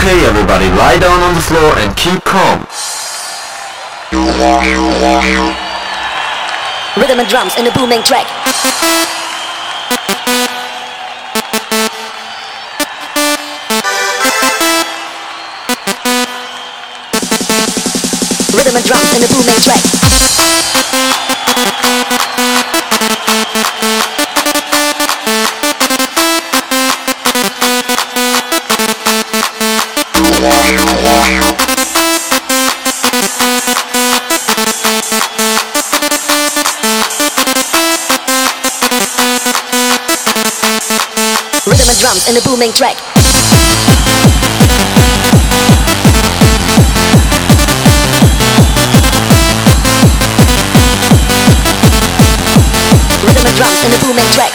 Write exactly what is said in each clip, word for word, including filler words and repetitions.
Okay, everybody, lie down on the floor and keep calm. Rhythm and drums in a booming track. Rhythm and drums in a booming track. Rhythm and drums in a booming track. Rhythm and drums in a booming track.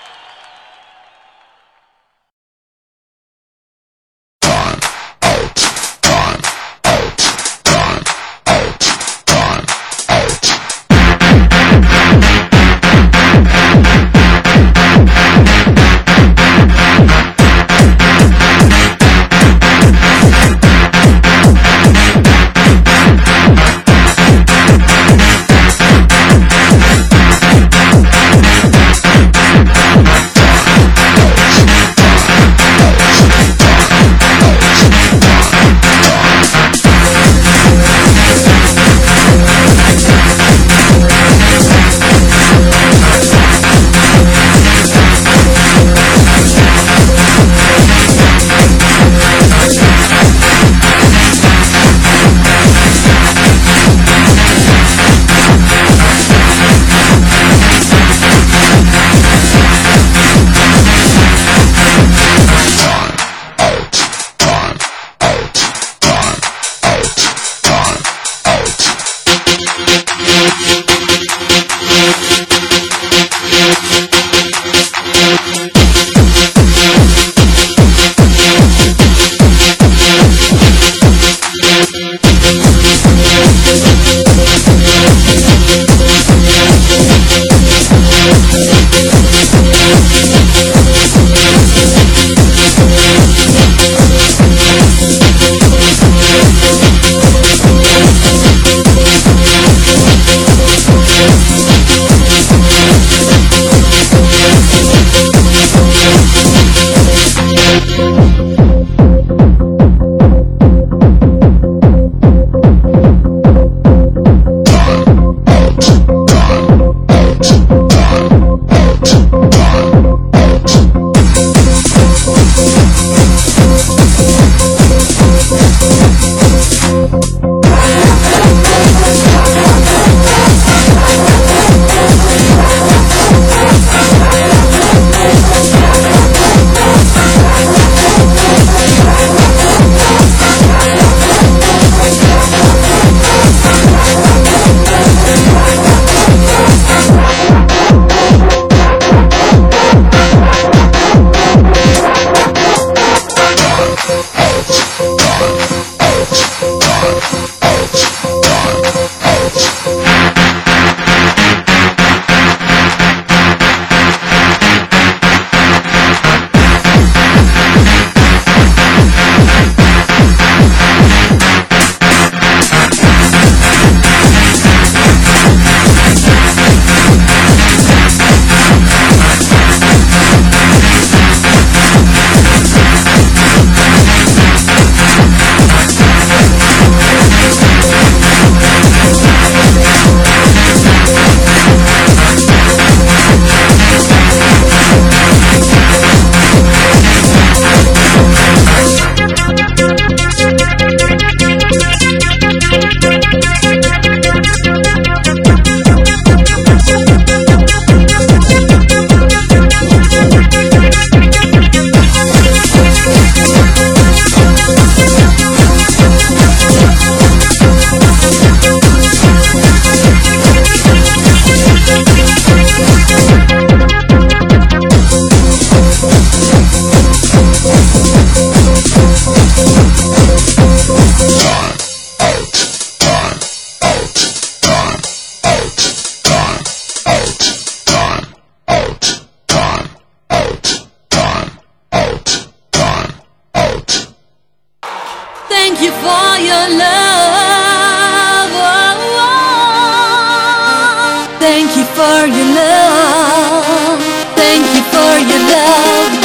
Time out. for your love. Oh, oh. Thank you for your love. Thank you for your love.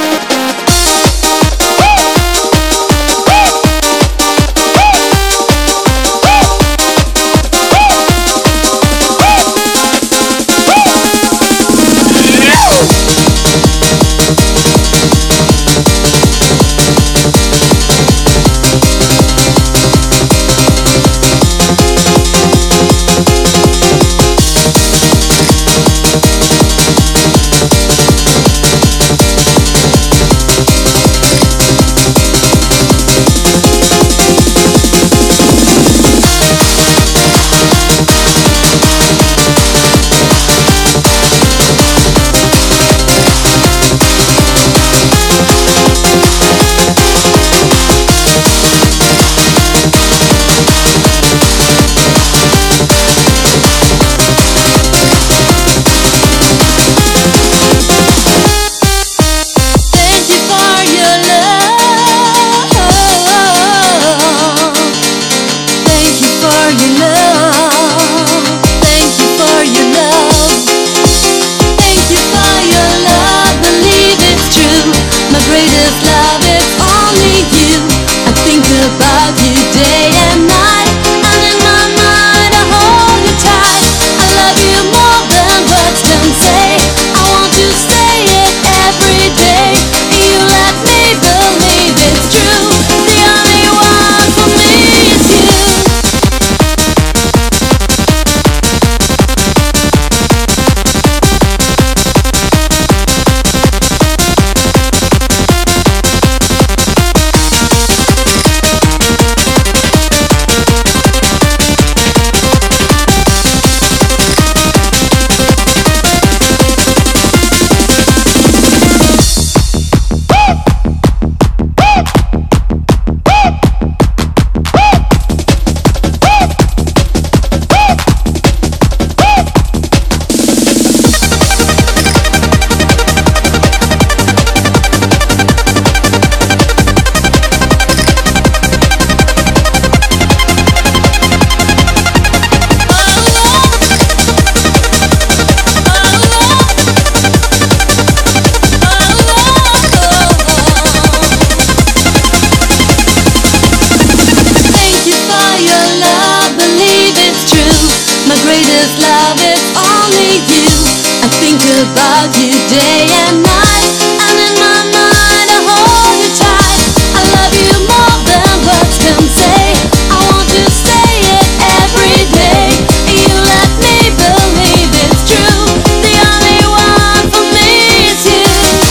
About you day and night, and in my mind I hold you tight. I love you more than words can say. I want to say it every day. You let me believe it's true. The only one for me is you.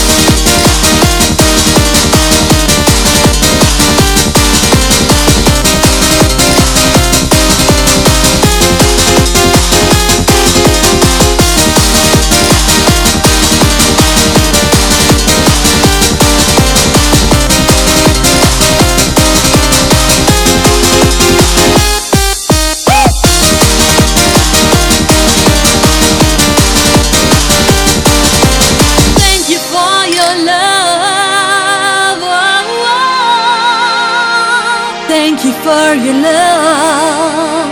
Thank you for your love.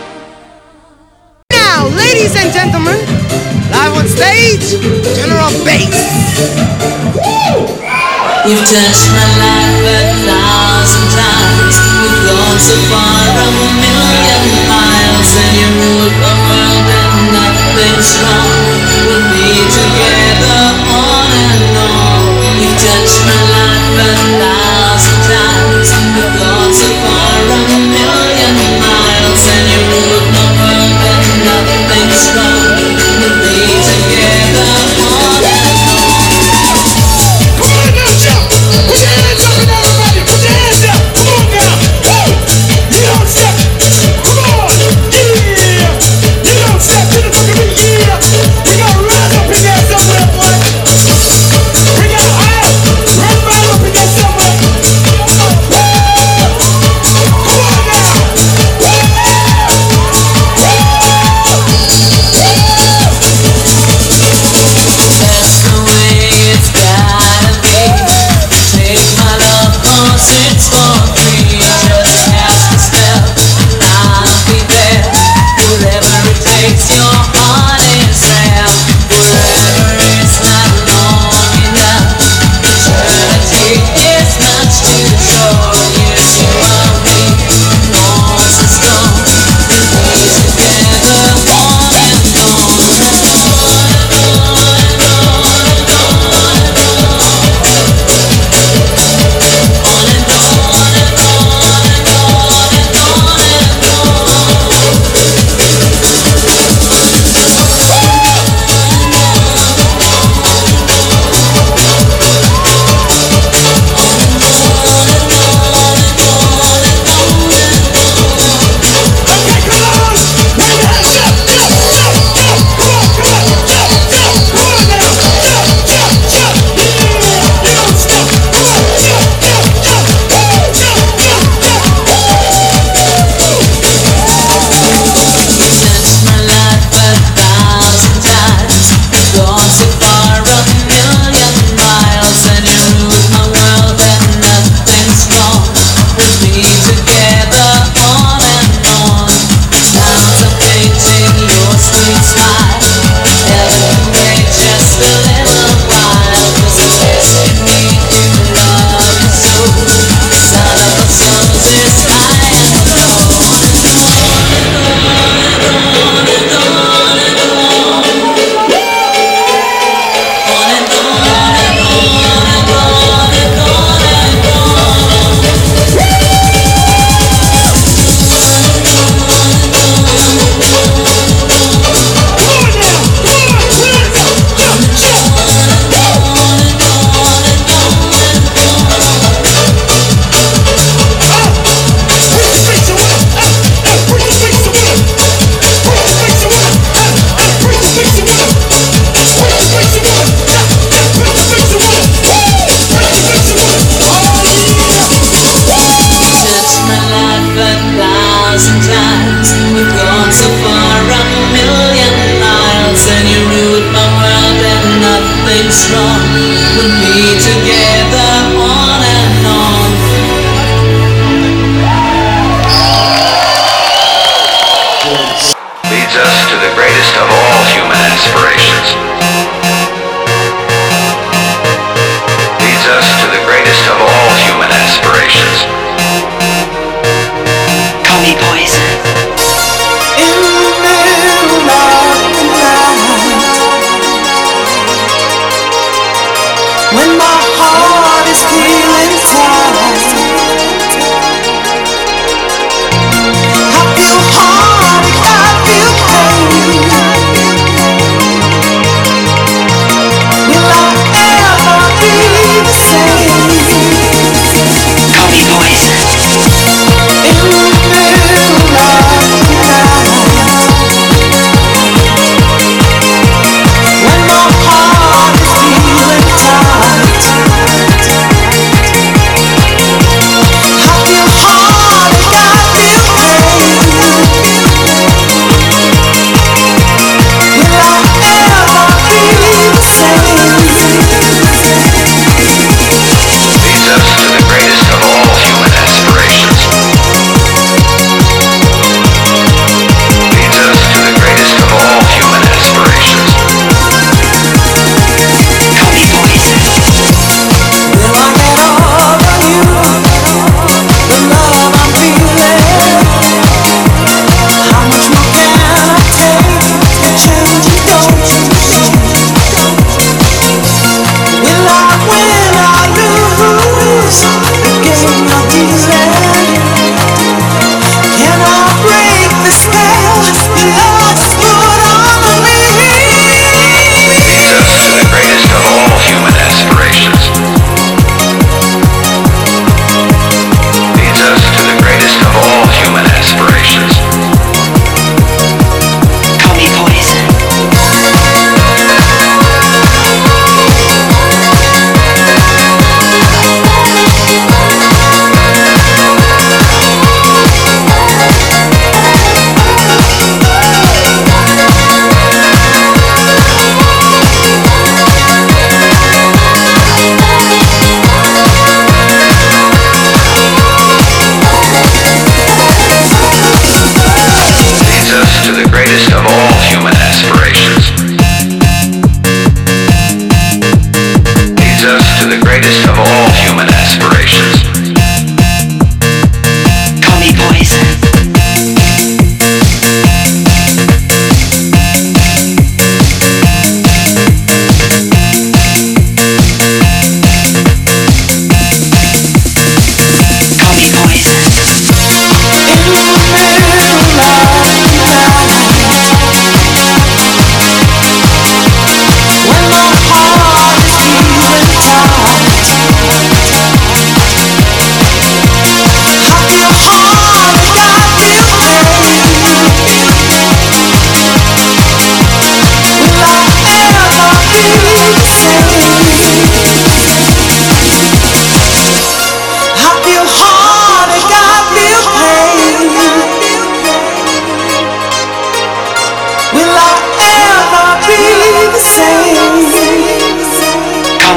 Now, ladies and gentlemen, live on stage, General Bass. You've touched my life a thousand times. We've gone so far a million miles, and you ruled the world and nothing's wrong. We'll be together on and on. You've touched my life a thousand times. We've gone so far a million miles, and you ruled the world and nothing's wrong. We'll be together on and on. Come on now, jump! Put your hands up, everybody! Put your hands up! Come on now! Woo! You don't step! Come on! Yeah! You don't step to the fucking beat! Yeah! You gotta rise up in there,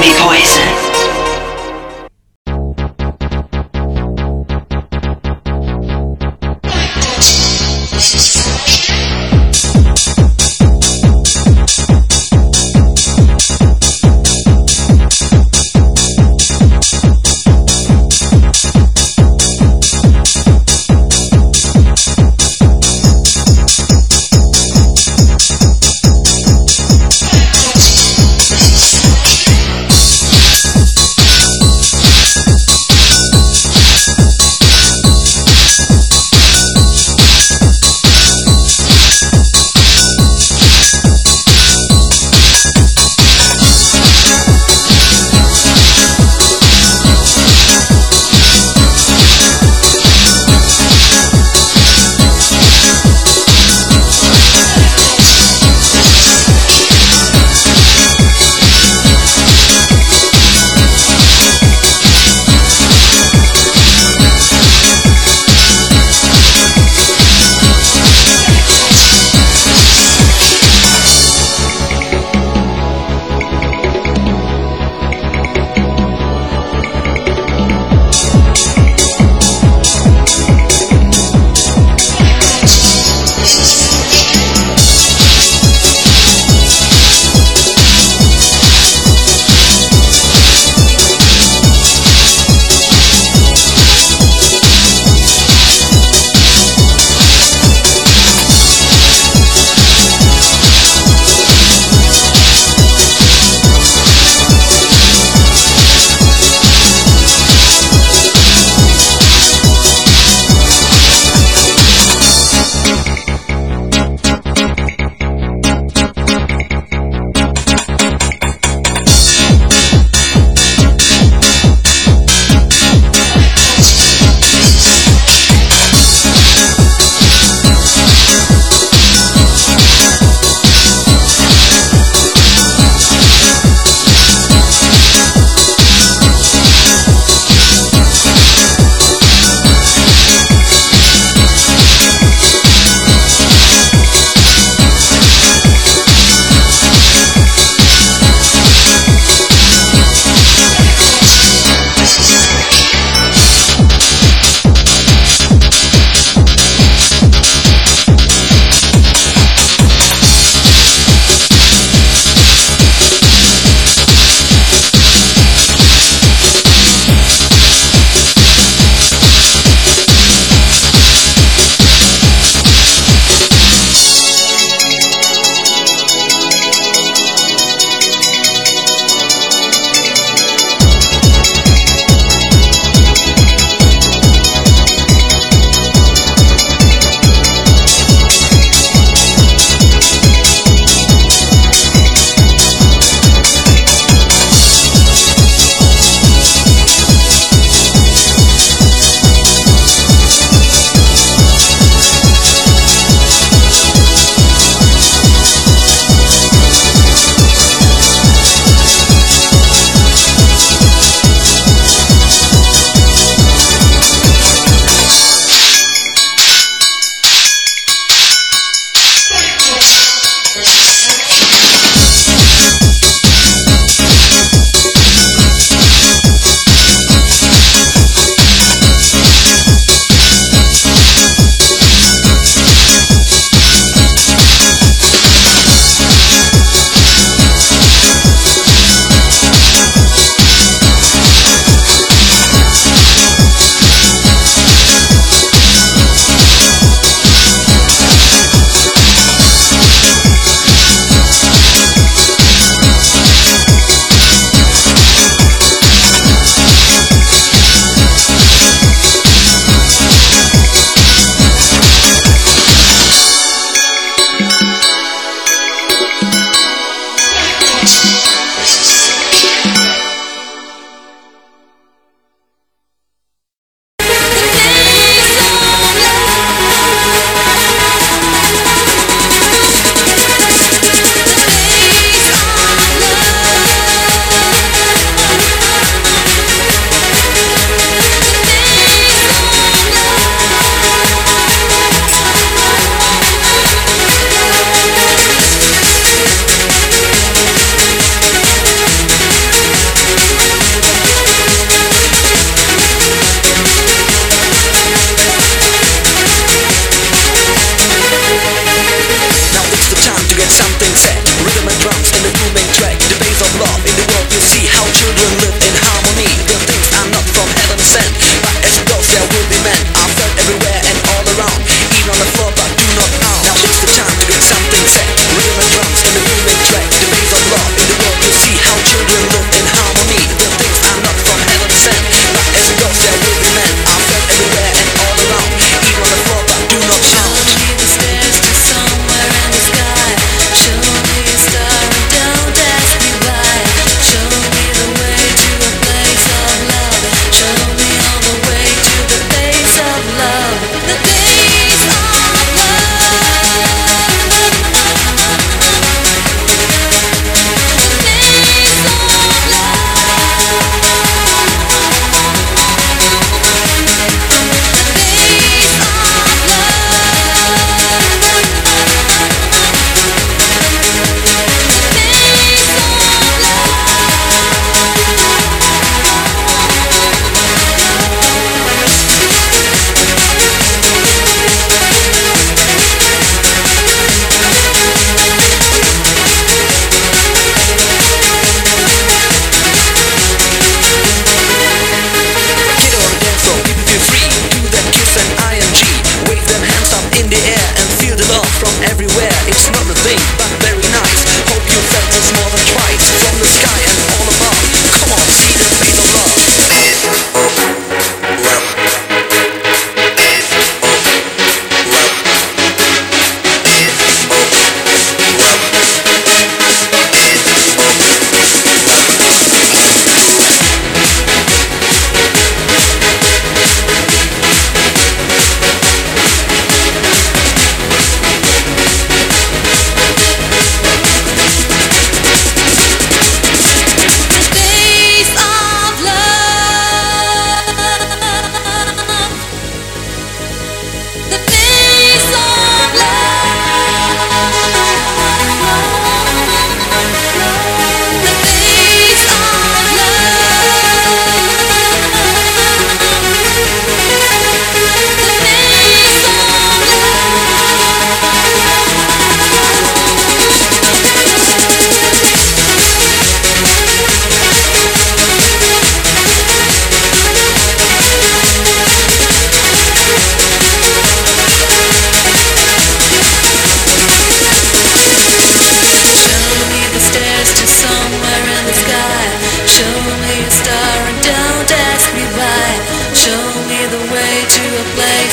Deadly Poison.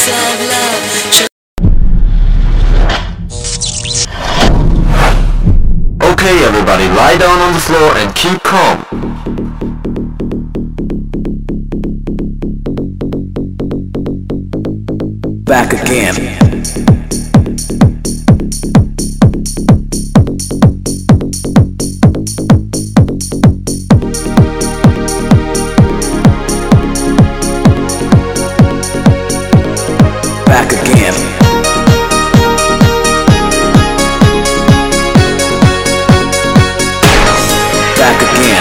of love. Okay, everybody, lie down on the floor and keep calm. Back again. Back again. Back again.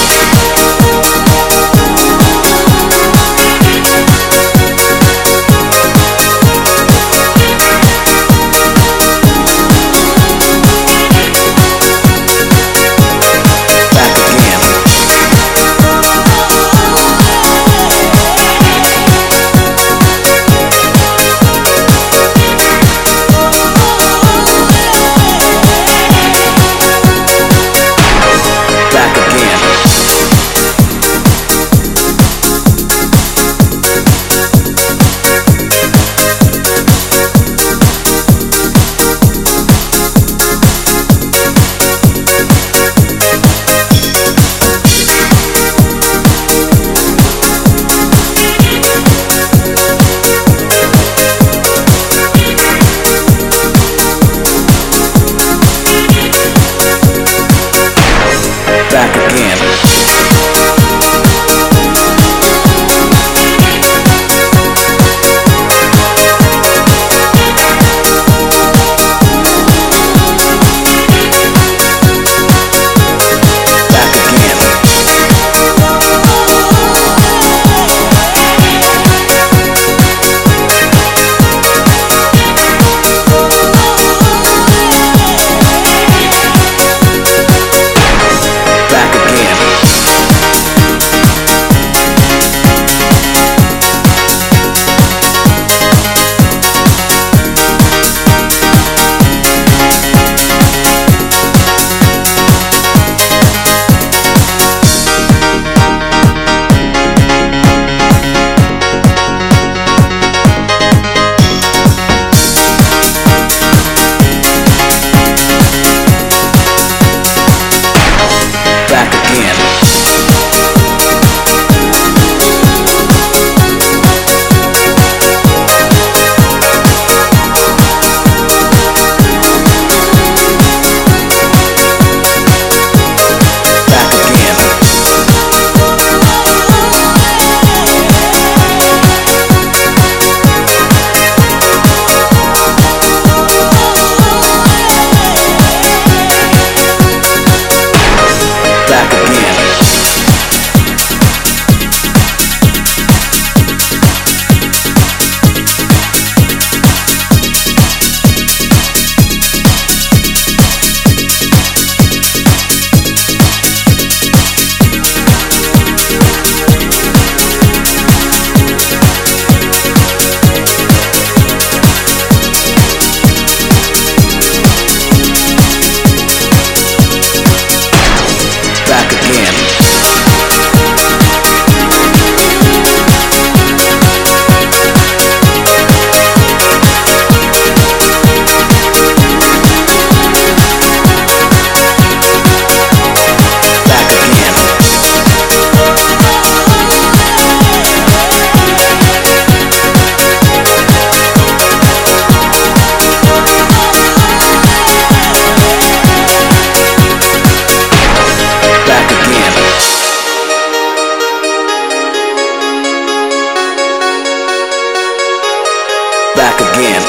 Back again.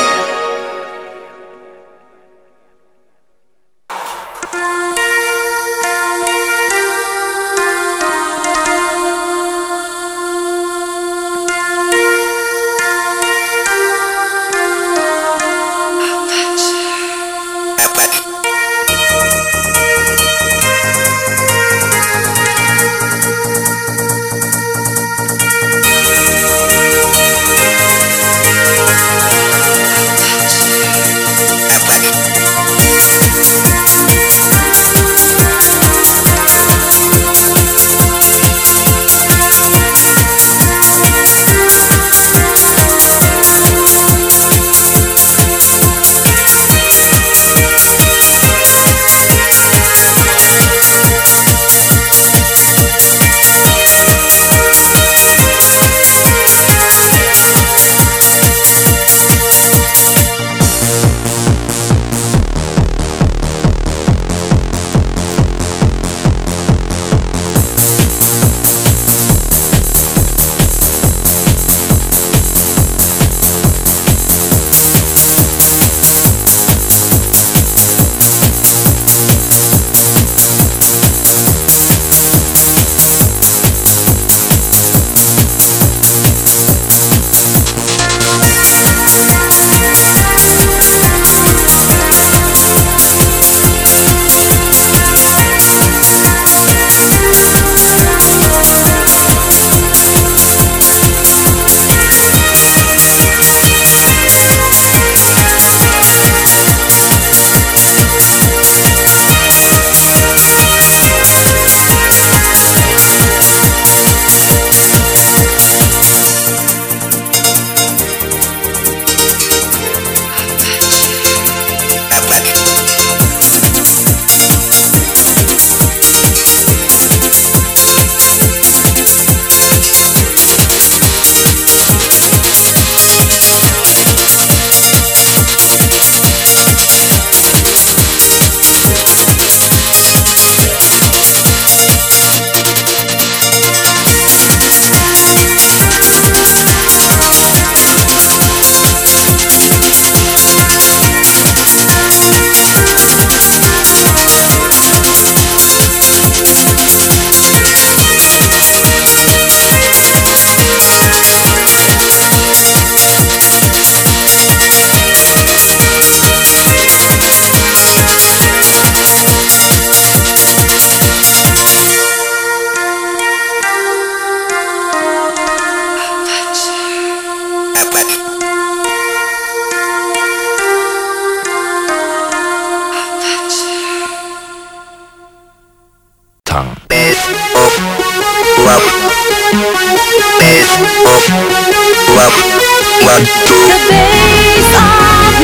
bass of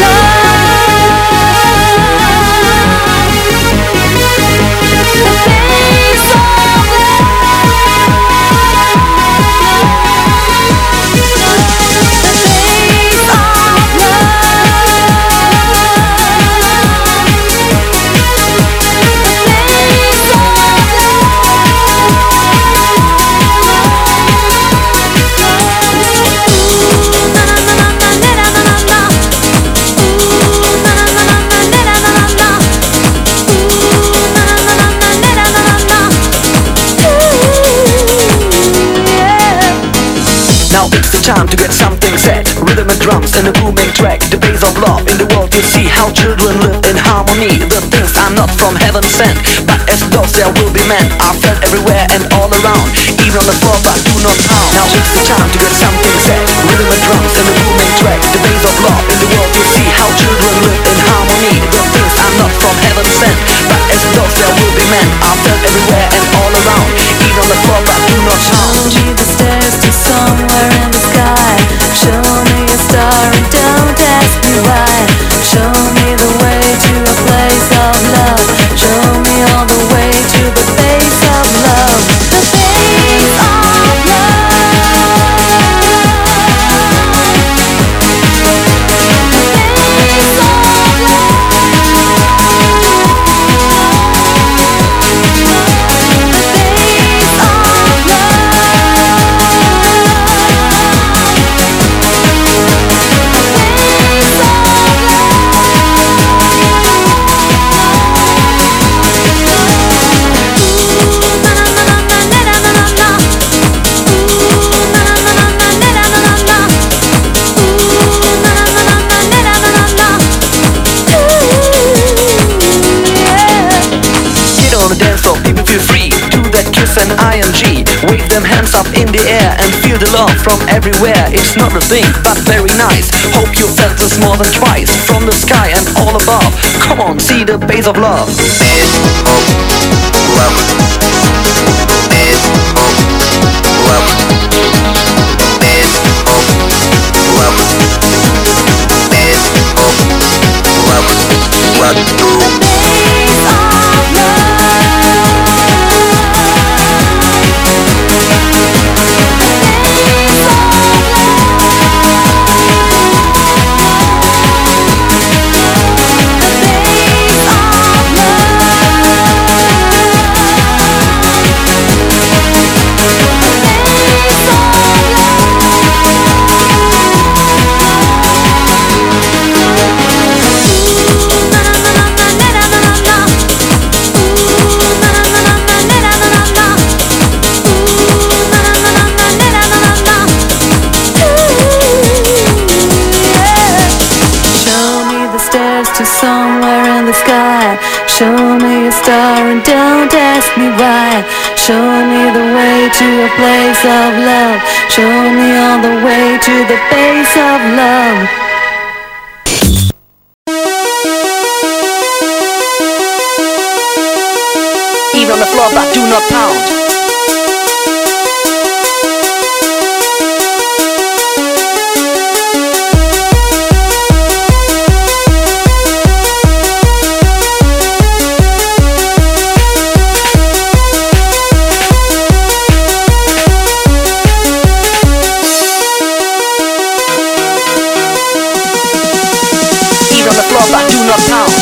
time to get something set. Rhythm and drums and a booming track. The bass of love in the world you see. How children live in harmony. The things are not from heaven sent, but as those there will be men. Are felt everywhere and all around, even on the floor but do not pound. Now it's the time to get something set. Rhythm and drums and a booming track. The bass of love in the world you see. How children live in harmony. The things are not from heaven sent, but as those there will be men. Are felt everywhere and all around, even on the floor but do not pound. Show me the stairs to somewhere in the sky. Show me a star and don't ask me why. Show me the way to a place of love. Show me all the way to the base of love. The base of love. And I M G, wave them hands up in the air and feel the love from everywhere. It's not a thing, but very nice. Hope you felt this more than twice. From the sky and all above. Come on, see the bass of love. Bass of love. Bass of love. Bass of love. Bass of love. What do? Bass of love. Somewhere in the sky, show me a star and don't ask me why. Show me the way to a place of love. Show me all the way to the base of love. Even on the floor but do not pound. But do not pound.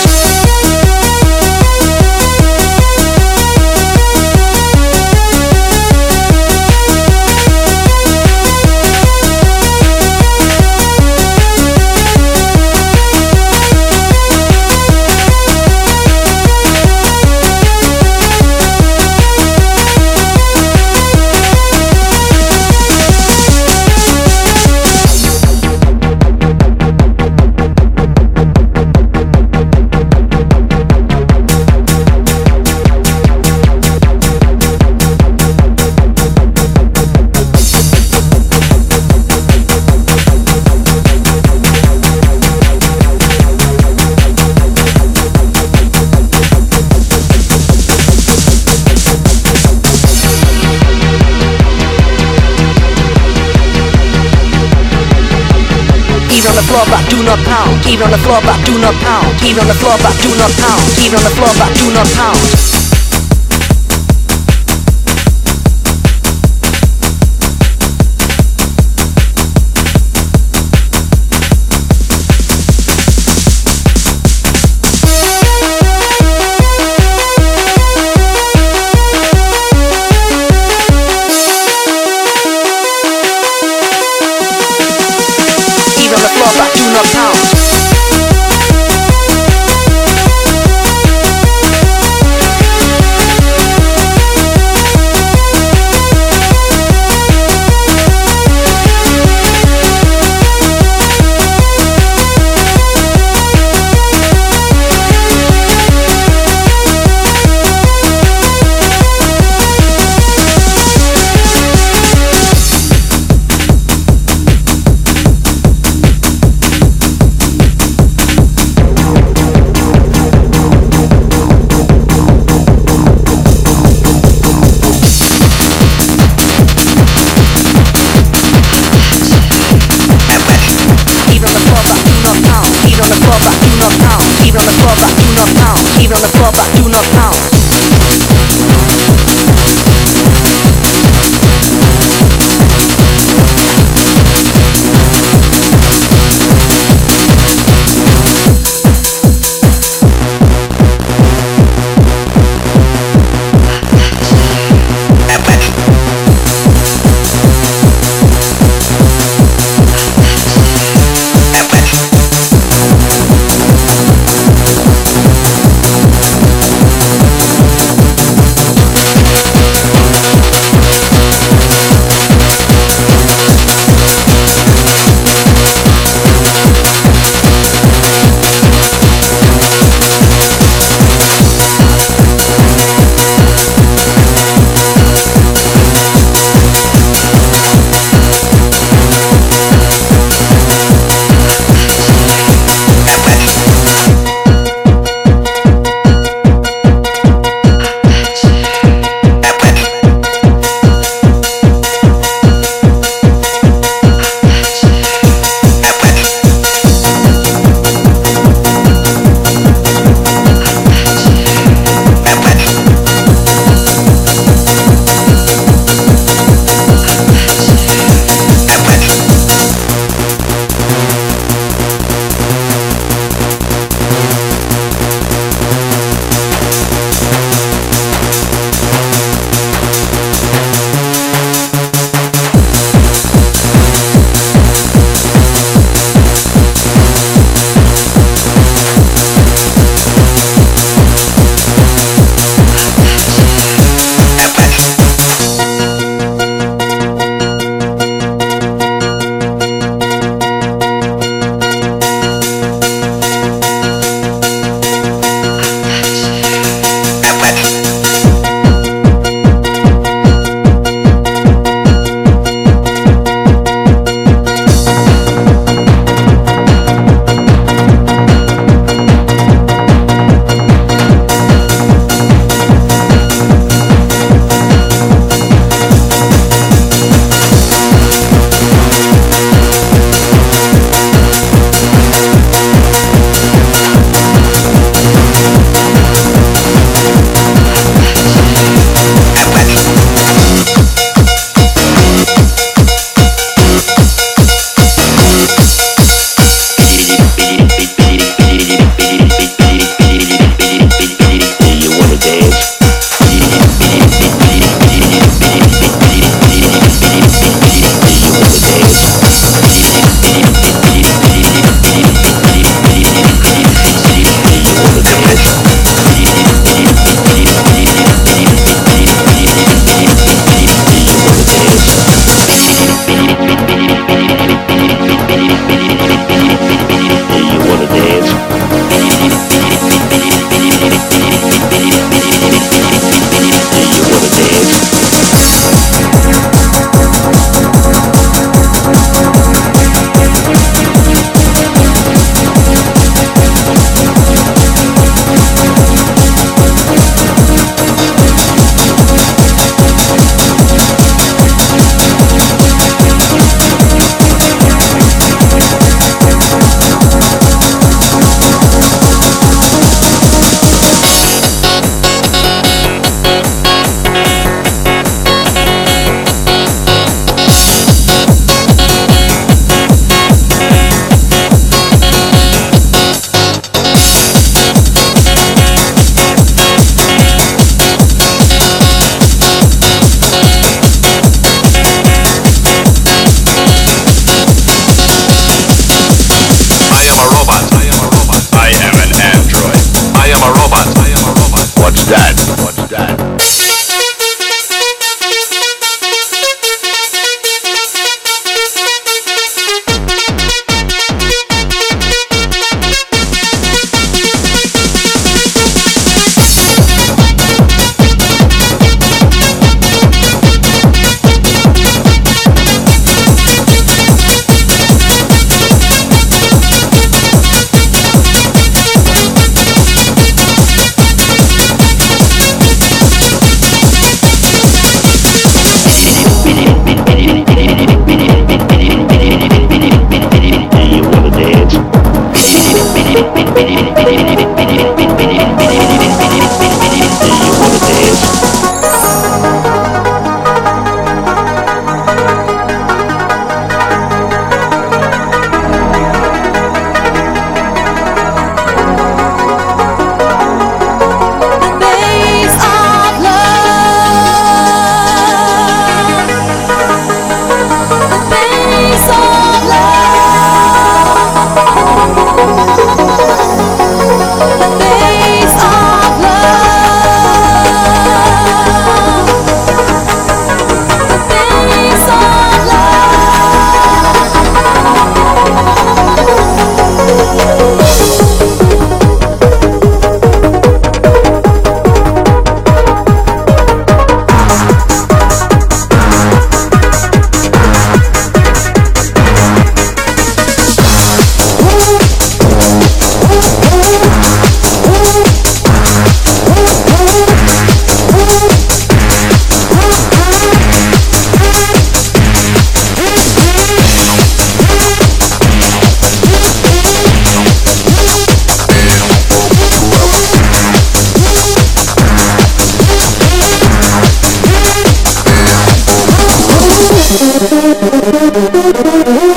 floor but do not pound. Even on the floor but do not pound. Even on the floor but do not pound. Even on the floor but do not pound.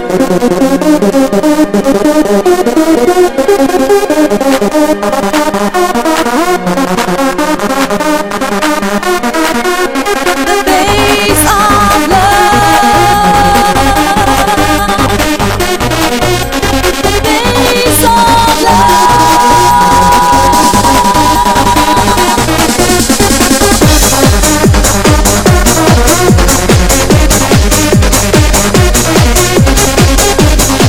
Bass of love.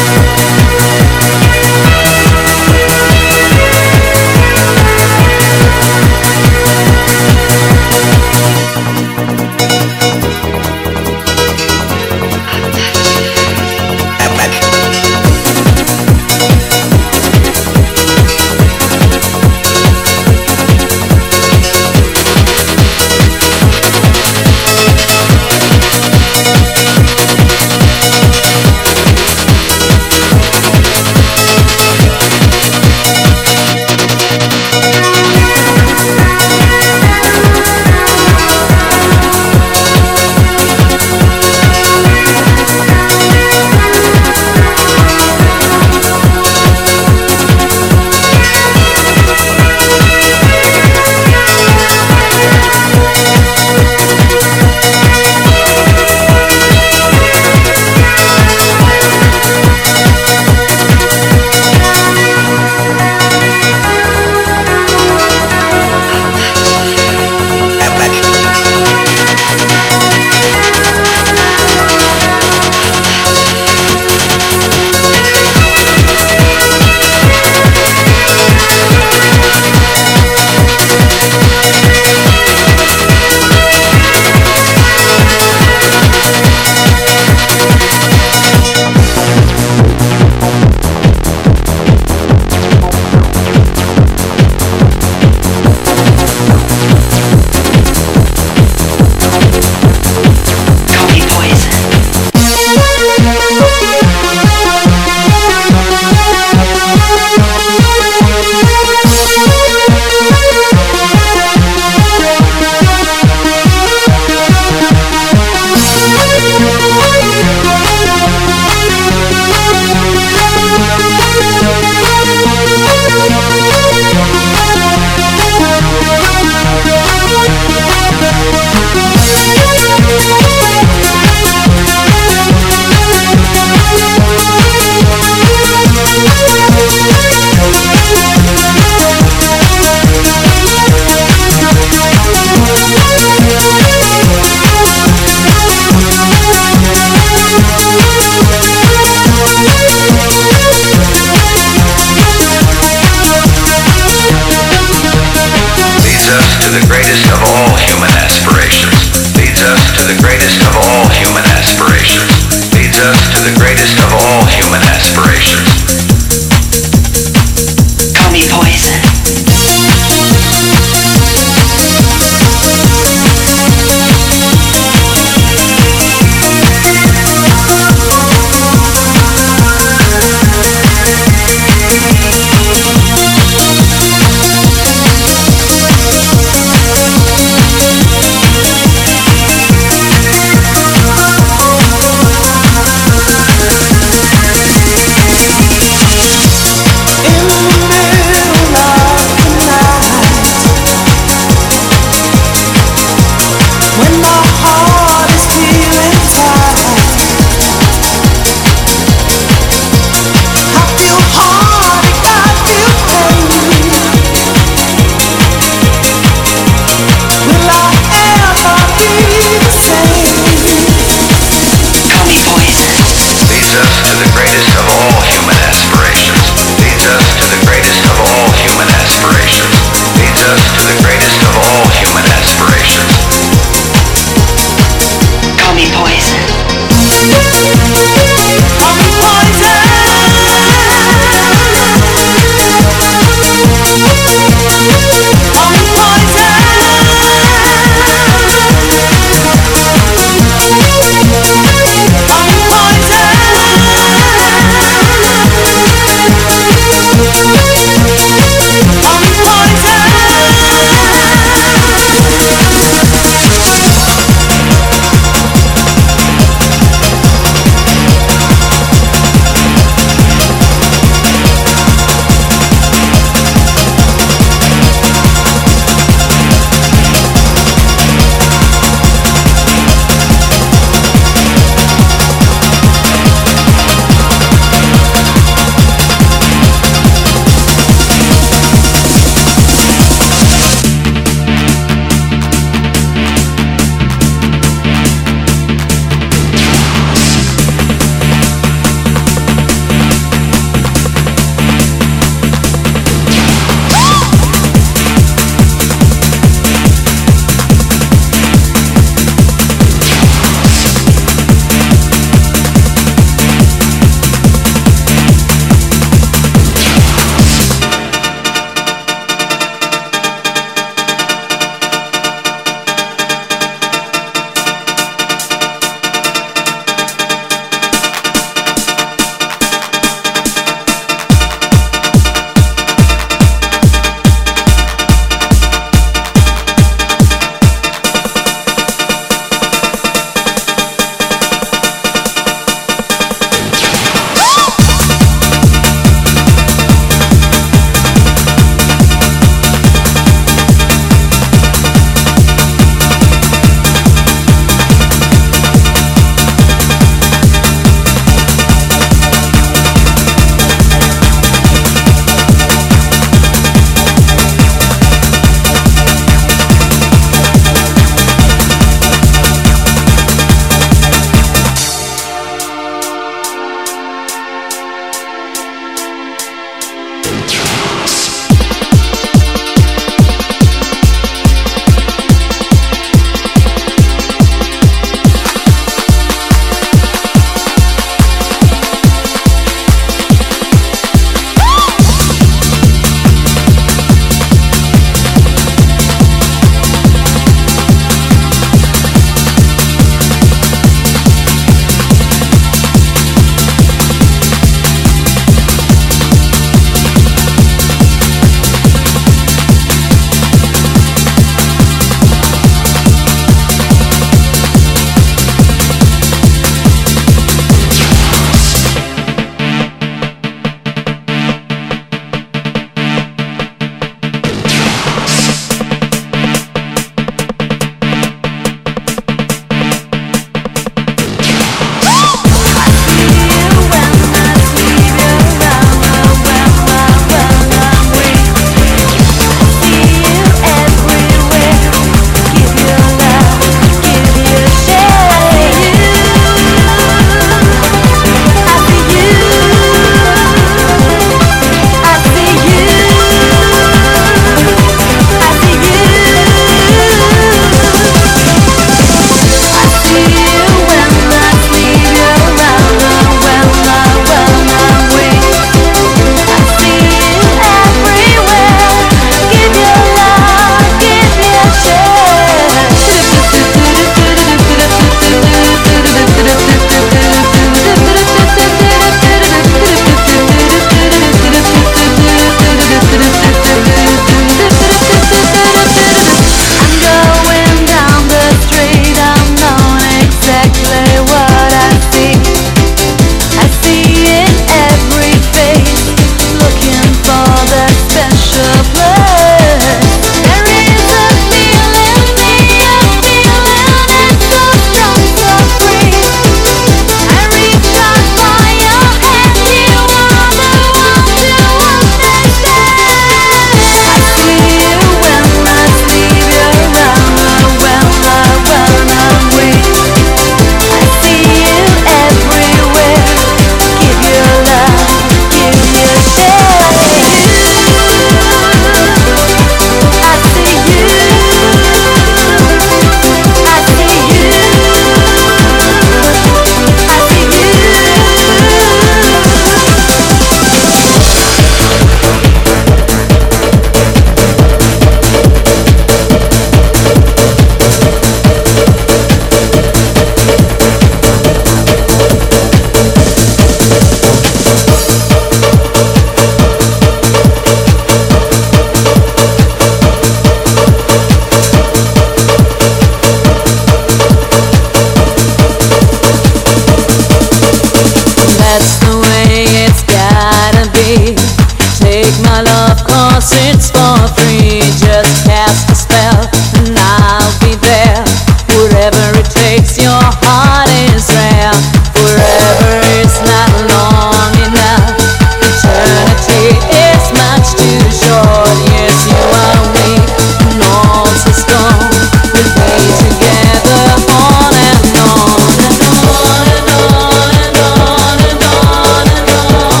'cause it's for free. Just cast a spell and I'll be there. Whatever it takes, your heart is rare. Forever is not long enough. Eternity is much too short. Yes, you are weak and also strong. We'll be together on and on and on and on and on and on and on.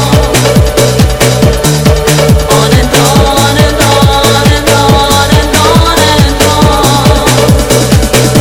On and on and on and on and on and on.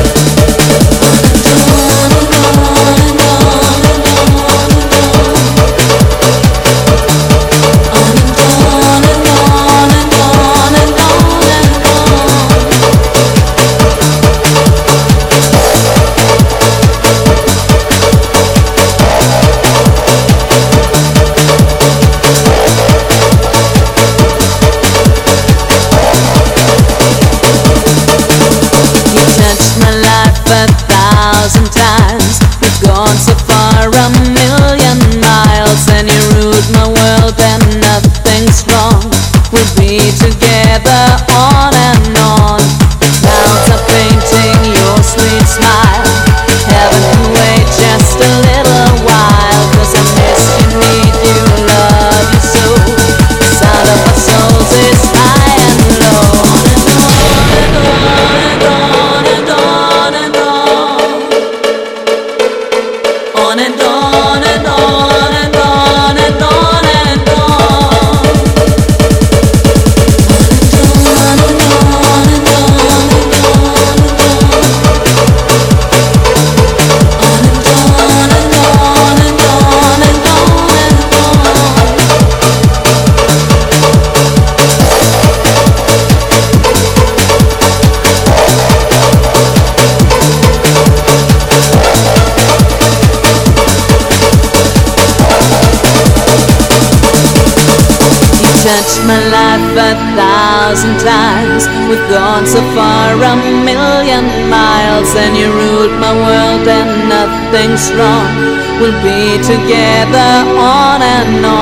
You touched my life a thousand times. We've gone so far, a million miles, and you ruled my world and nothing's wrong. We'll be together on and on. The clouds are painting your sweet smile. Heaven can wait just a little while, 'cause I miss you, need you, love you so. The sound of our souls is high and low. On and on and on and on and on and on and on and on and on. Touched my life a thousand times. We've gone so far, a million miles, and you ruled my world and nothing's wrong. We'll be together on and